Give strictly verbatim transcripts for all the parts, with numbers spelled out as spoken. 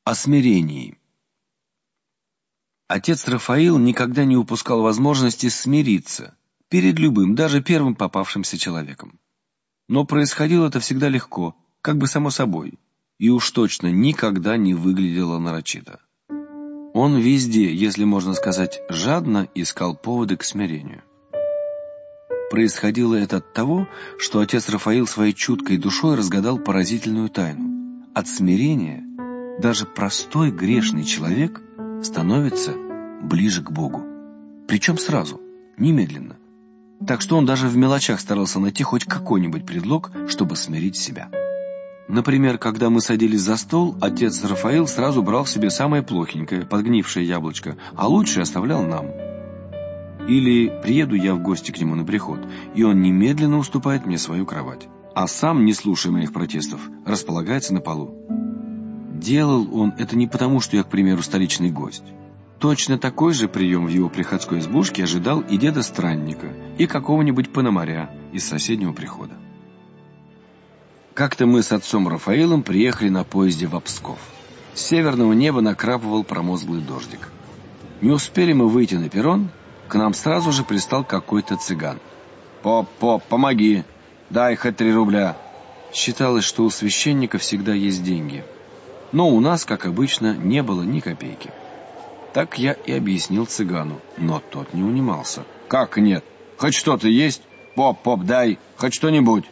О смирении. Отец Рафаил никогда не упускал возможности смириться перед любым, даже первым попавшимся человеком. Но происходило это всегда легко, как бы само собой, и уж точно никогда не выглядело нарочито. Он везде, если можно сказать, жадно искал поводы к смирению. Происходило это от того, что отец Рафаил своей чуткой душой разгадал поразительную тайну. От смирения даже простой грешный человек становится ближе к Богу. Причем сразу, немедленно. Так что он даже в мелочах старался найти хоть какой-нибудь предлог, чтобы смирить себя. Например, когда мы садились за стол, отец Рафаил сразу брал себе самое плохенькое, подгнившее яблочко, а лучшее оставлял нам. Или приеду я в гости к нему на приход, и он немедленно уступает мне свою кровать, а сам, не слушая моих протестов, располагается на полу. Делал он это не потому, что я, к примеру, столичный гость. Точно такой же прием в его приходской избушке ожидал и деда-странника, и какого-нибудь пономаря из соседнего прихода. Как-то мы с отцом Рафаилом приехали на поезде в Псков. С северного неба накрапывал промозглый дождик. Не успели мы выйти на перрон, к нам сразу же пристал какой-то цыган. «Поп, поп, помоги! Дай хоть три рубля!» Считалось, что у священника всегда есть деньги. Но у нас, как обычно, не было ни копейки. Так я и объяснил цыгану, но тот не унимался. «Как нет? Хоть что-то есть? Поп, поп, дай, хоть что-нибудь!»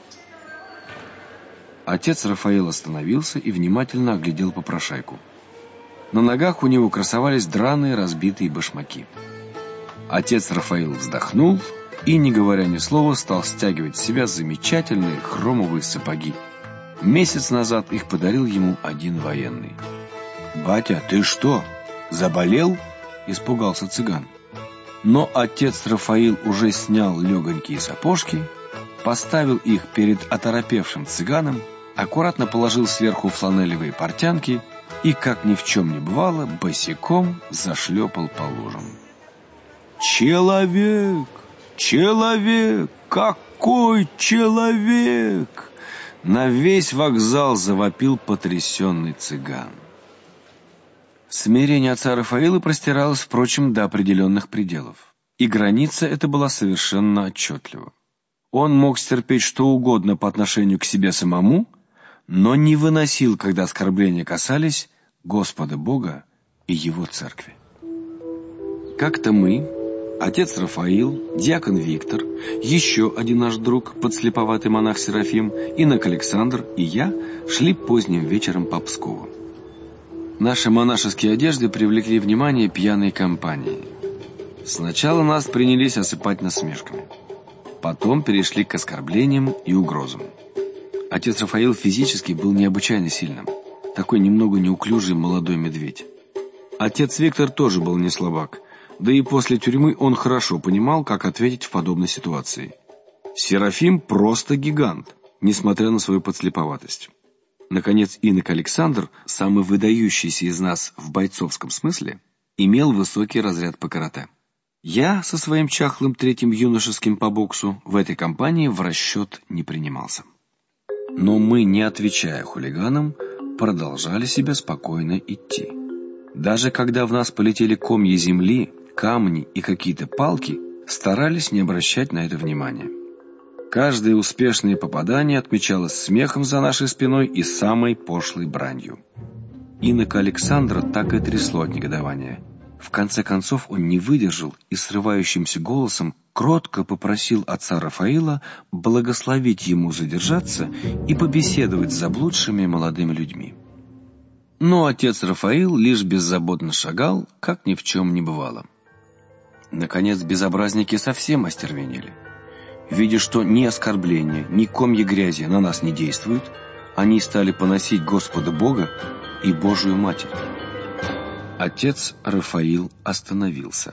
Отец Рафаил остановился и внимательно оглядел попрошайку. На ногах у него красовались драные разбитые башмаки. Отец Рафаил вздохнул и, не говоря ни слова, стал стягивать с себя замечательные хромовые сапоги. Месяц назад их подарил ему один военный. «Батя, ты что, заболел?» – испугался цыган. Но отец Рафаил уже снял легонькие сапожки, поставил их перед оторопевшим цыганом, аккуратно положил сверху фланелевые портянки и, как ни в чем не бывало, босиком зашлепал по лужам. «Человек! Человек! Какой человек!» На весь вокзал завопил потрясенный цыган. Смирение отца Рафаила простиралось, впрочем, до определенных пределов. И граница эта была совершенно отчетлива. Он мог стерпеть что угодно по отношению к себе самому, но не выносил, когда оскорбления касались Господа Бога и Его Церкви. Как-то мы, отец Рафаил, диакон Виктор, еще один наш друг, подслеповатый монах Серафим, инок Александр и я шли поздним вечером по Пскову. Наши монашеские одежды привлекли внимание пьяной компании. Сначала нас принялись осыпать насмешками. Потом перешли к оскорблениям и угрозам. Отец Рафаил физически был необычайно сильным. Такой немного неуклюжий молодой медведь. Отец Виктор тоже был не слабак. Да и после тюрьмы он хорошо понимал, как ответить в подобной ситуации. Серафим просто гигант, несмотря на свою подслеповатость. Наконец, инок Александр, самый выдающийся из нас в бойцовском смысле, имел высокий разряд по карате. Я со своим чахлым третьим юношеским по боксу в этой компании в расчет не принимался. Но мы, не отвечая хулиганам, продолжали себе спокойно идти. Даже когда в нас полетели комья земли, камни и какие-то палки, старались не обращать на это внимания. Каждое успешное попадание отмечалось смехом за нашей спиной и самой пошлой бранью. Инока Александра так и трясло от негодования. В конце концов он не выдержал и срывающимся голосом кротко попросил отца Рафаила благословить ему задержаться и побеседовать с заблудшими молодыми людьми. Но отец Рафаил лишь беззаботно шагал, как ни в чем не бывало. Наконец безобразники совсем остервенели. Видя, что ни оскорбления, ни комья грязи на нас не действуют, они стали поносить Господа Бога и Божию Матерь. Отец Рафаил остановился.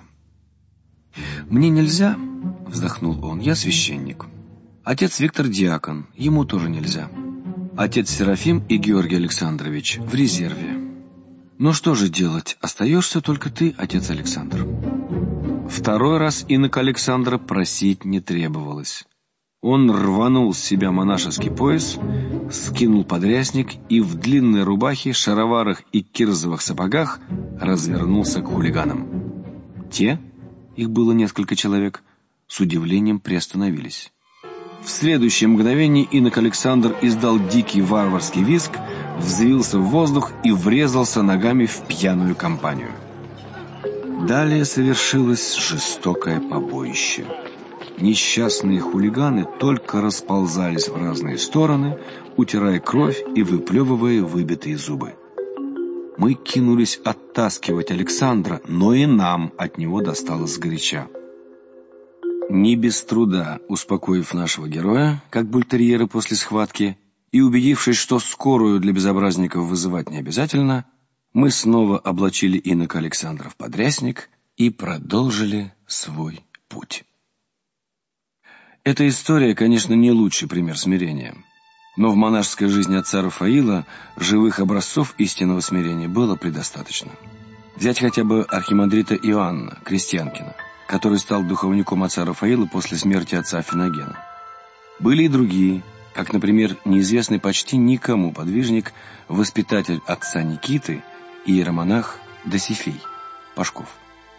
«Мне нельзя», — вздохнул он, — «я священник. Отец Виктор диакон, ему тоже нельзя. Отец Серафим и Георгий Александрович в резерве. Ну что же делать, остаешься только ты, отец Александр». Второй раз инок Александра просить не требовалось. Он рванул с себя монашеский пояс, скинул подрясник и в длинной рубахе, шароварах и кирзовых сапогах развернулся к хулиганам. Те, их было несколько человек, с удивлением приостановились. В следующее мгновение инок Александр издал дикий варварский визг, взвился в воздух и врезался ногами в пьяную компанию. Далее совершилось жестокое побоище. Несчастные хулиганы только расползались в разные стороны, утирая кровь и выплевывая выбитые зубы. Мы кинулись оттаскивать Александра, но и нам от него досталось сгоряча. Не без труда успокоив нашего героя, как бультерьеры после схватки, и убедившись, что скорую для безобразников вызывать не обязательно, мы снова облачили инока Александра в подрясник и продолжили свой путь. Эта история, конечно, не лучший пример смирения, но в монашеской жизни отца Рафаила живых образцов истинного смирения было предостаточно. Взять хотя бы архимандрита Иоанна Крестьянкина, который стал духовником отца Рафаила после смерти отца Финогена. Были и другие, как, например, неизвестный почти никому подвижник, воспитатель отца Никиты, иеромонах Досифей Пашков.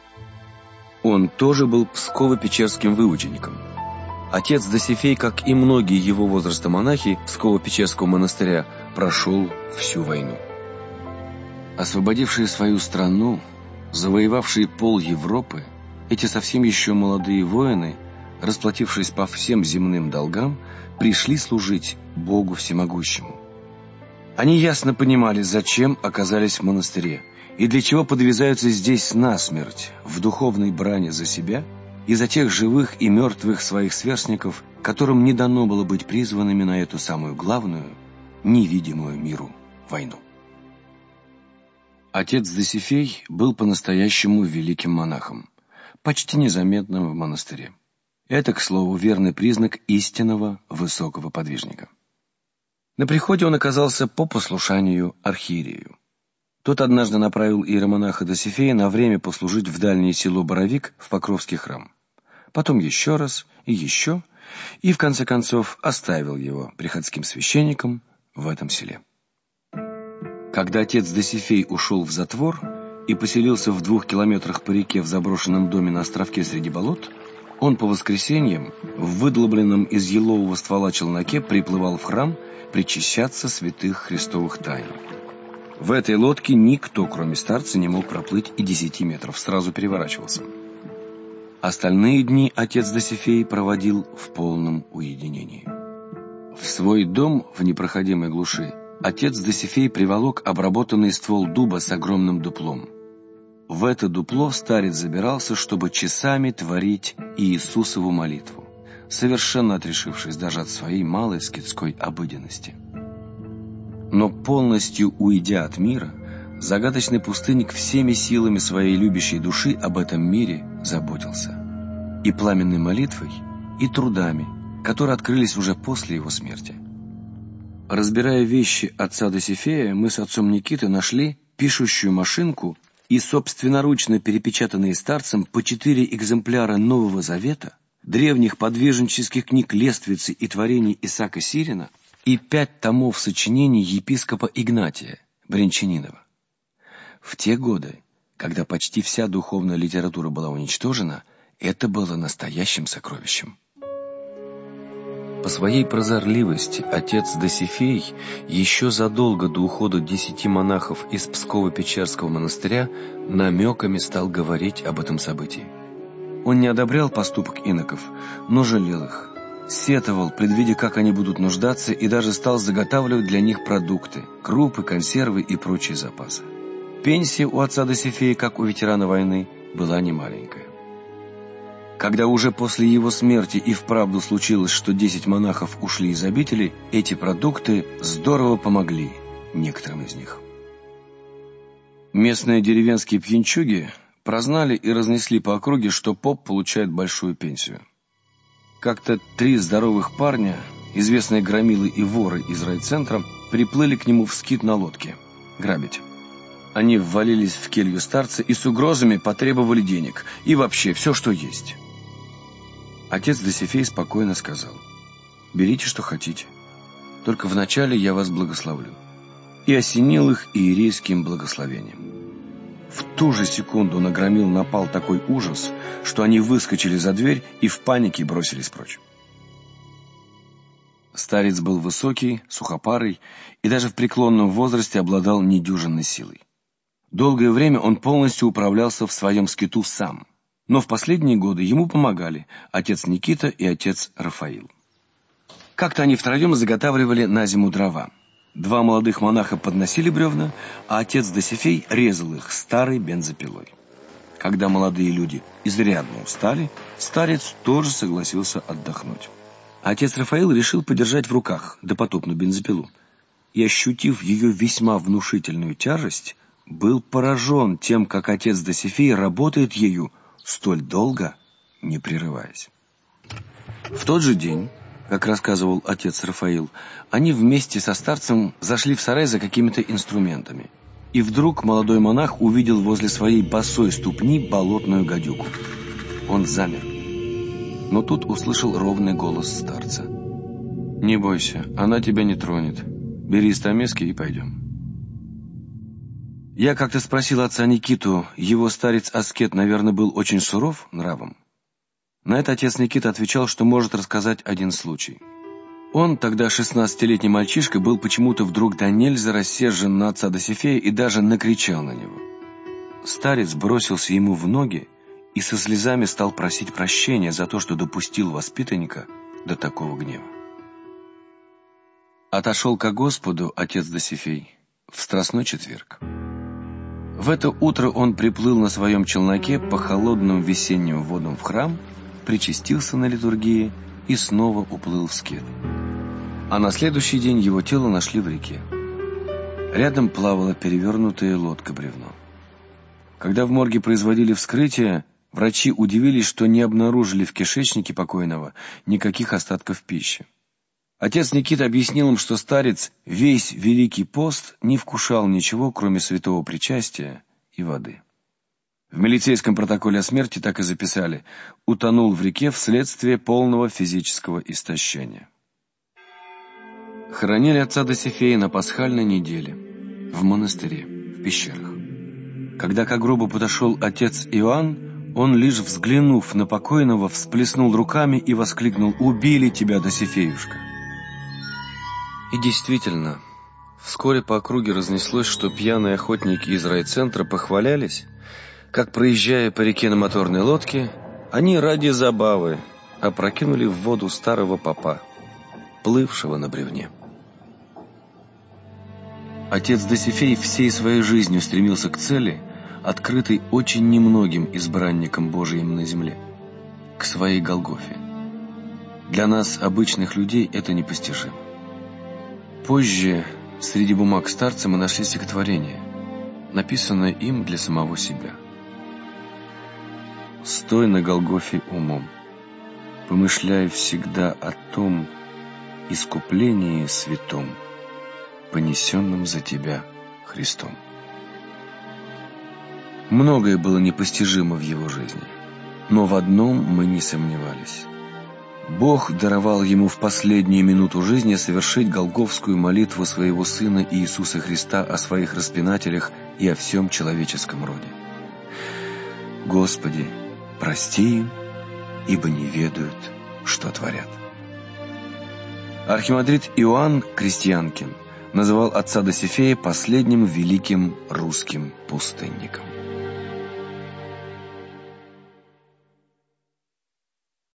Он тоже был псково-печерским выучеником. Отец Досифей, как и многие его возраста монахи Псково-Печерского монастыря, прошел всю войну. Освободившие свою страну, завоевавшие пол Европы, эти совсем еще молодые воины, расплатившись по всем земным долгам, пришли служить Богу Всемогущему. Они ясно понимали, зачем оказались в монастыре и для чего подвязаются здесь насмерть, в духовной брани за себя и за тех живых и мертвых своих сверстников, которым не дано было быть призванными на эту самую главную, невидимую миру войну. Отец Досифей был по-настоящему великим монахом, почти незаметным в монастыре. Это, к слову, верный признак истинного высокого подвижника. На приходе он оказался по послушанию архиерею. Тот однажды направил иеромонаха Досифея на время послужить в дальнее село Боровик в Покровский храм. Потом еще раз и еще, и в конце концов оставил его приходским священником в этом селе. Когда отец Досифей ушел в затвор и поселился в двух километрах по реке в заброшенном доме на островке среди болот, он по воскресеньям в выдолбленном из елового ствола челноке приплывал в храм причащаться святых христовых тайн. В этой лодке никто, кроме старца, не мог проплыть и десяти метров, сразу переворачивался. Остальные дни отец Досифей проводил в полном уединении. В свой дом в непроходимой глуши отец Досифей приволок обработанный ствол дуба с огромным дуплом. В это дупло старец забирался, чтобы часами творить Иисусову молитву, совершенно отрешившись даже от своей малой скитской обыденности. Но полностью уйдя от мира, загадочный пустынник всеми силами своей любящей души об этом мире заботился. И пламенной молитвой, и трудами, которые открылись уже после его смерти. Разбирая вещи отца Досифея, мы с отцом Никитой нашли пишущую машинку и собственноручно перепечатанные старцем по четыре экземпляра Нового Завета, древних подвижнических книг Лествицы и творений Исаака Сирина и пять томов сочинений епископа Игнатия Брянчанинова. В те годы, когда почти вся духовная литература была уничтожена, это было настоящим сокровищем. По своей прозорливости отец Досифей еще задолго до ухода десяти монахов из Псково-Печерского монастыря намеками стал говорить об этом событии. Он не одобрял поступок иноков, но жалел их, сетовал, предвидя, как они будут нуждаться, и даже стал заготавливать для них продукты, крупы, консервы и прочие запасы. Пенсия у отца Досифея, как у ветерана войны, была немаленькая. Когда уже после его смерти и вправду случилось, что десять монахов ушли из обители, эти продукты здорово помогли некоторым из них. Местные деревенские пьянчуги прознали и разнесли по округе, что поп получает большую пенсию. Как-то три здоровых парня, известные громилы и воры из райцентра, приплыли к нему в скит на лодке грабить. Они ввалились в келью старца и с угрозами потребовали денег и вообще все, что есть. Отец Досифей спокойно сказал: берите, что хотите. Только вначале я вас благословлю». И осенил их иерейским благословением. В ту же секунду на громил напал такой ужас, что они выскочили за дверь и в панике бросились прочь. Старец был высокий, сухопарый и даже в преклонном возрасте обладал недюжинной силой. Долгое время он полностью управлялся в своем скиту сам, но в последние годы ему помогали отец Никита и отец Рафаил. Как-то они втроем заготавливали на зиму дрова. Два молодых монаха подносили бревна, а отец Досифей резал их старой бензопилой. Когда молодые люди изрядно устали, старец тоже согласился отдохнуть. Отец Рафаил решил подержать в руках допотопную бензопилу и, ощутив ее весьма внушительную тяжесть, был поражен тем, как отец Досифей работает ею столь долго, не прерываясь. В тот же день, как рассказывал отец Рафаил, они вместе со старцем зашли в сарай за какими-то инструментами. И вдруг молодой монах увидел возле своей босой ступни болотную гадюку. Он замер. Но тут услышал ровный голос старца. «Не бойся, она тебя не тронет. Бери стамески и пойдем». Я как-то спросил отца Никиту, его старец-аскет, наверное, был очень суров нравом. На это отец Никита отвечал, что может рассказать один случай. Он, тогда шестнадцатилетний мальчишка, был почему-то вдруг до нельзя рассержен на отца Досифея и даже накричал на него. Старец бросился ему в ноги и со слезами стал просить прощения за то, что допустил воспитанника до такого гнева. Отошел ко Господу отец Досифей в Страстной четверг. В это утро он приплыл на своем челноке по холодным весенним водам в храм, причастился на литургии и снова уплыл в скит. А на следующий день его тело нашли в реке. Рядом плавала перевернутая лодка-бревно. Когда в морге производили вскрытие, врачи удивились, что не обнаружили в кишечнике покойного никаких остатков пищи. Отец Никита объяснил им, что старец весь Великий пост не вкушал ничего, кроме святого причастия и воды. В милицейском протоколе о смерти так и записали: утонул в реке вследствие полного физического истощения. Хоронили отца Досифея на пасхальной неделе в монастыре, в пещерах. Когда к гробу подошел отец Иоанн, он, лишь взглянув на покойного, всплеснул руками и воскликнул: «Убили тебя, Досифеюшка!» И действительно, вскоре по округе разнеслось, что пьяные охотники из райцентра похвалялись, как, проезжая по реке на моторной лодке, они ради забавы опрокинули в воду старого попа, плывшего на бревне. Отец Досифей всей своей жизнью стремился к цели, открытой очень немногим избранникам Божиим на земле, к своей Голгофе. Для нас, обычных людей, это непостижимо. Позже среди бумаг старца мы нашли стихотворение, написанное им для самого себя. «Стой на Голгофе умом, помышляй всегда о том искуплении святом, понесенном за тебя Христом». Многое было непостижимо в его жизни, но в одном мы не сомневались. Бог даровал ему в последнюю минуту жизни совершить голгофскую молитву своего Сына Иисуса Христа о своих распинателях и о всем человеческом роде. «Господи, прости им, ибо не ведают, что творят». Архимандрит Иоанн Крестьянкин называл отца Досифея последним великим русским пустынником.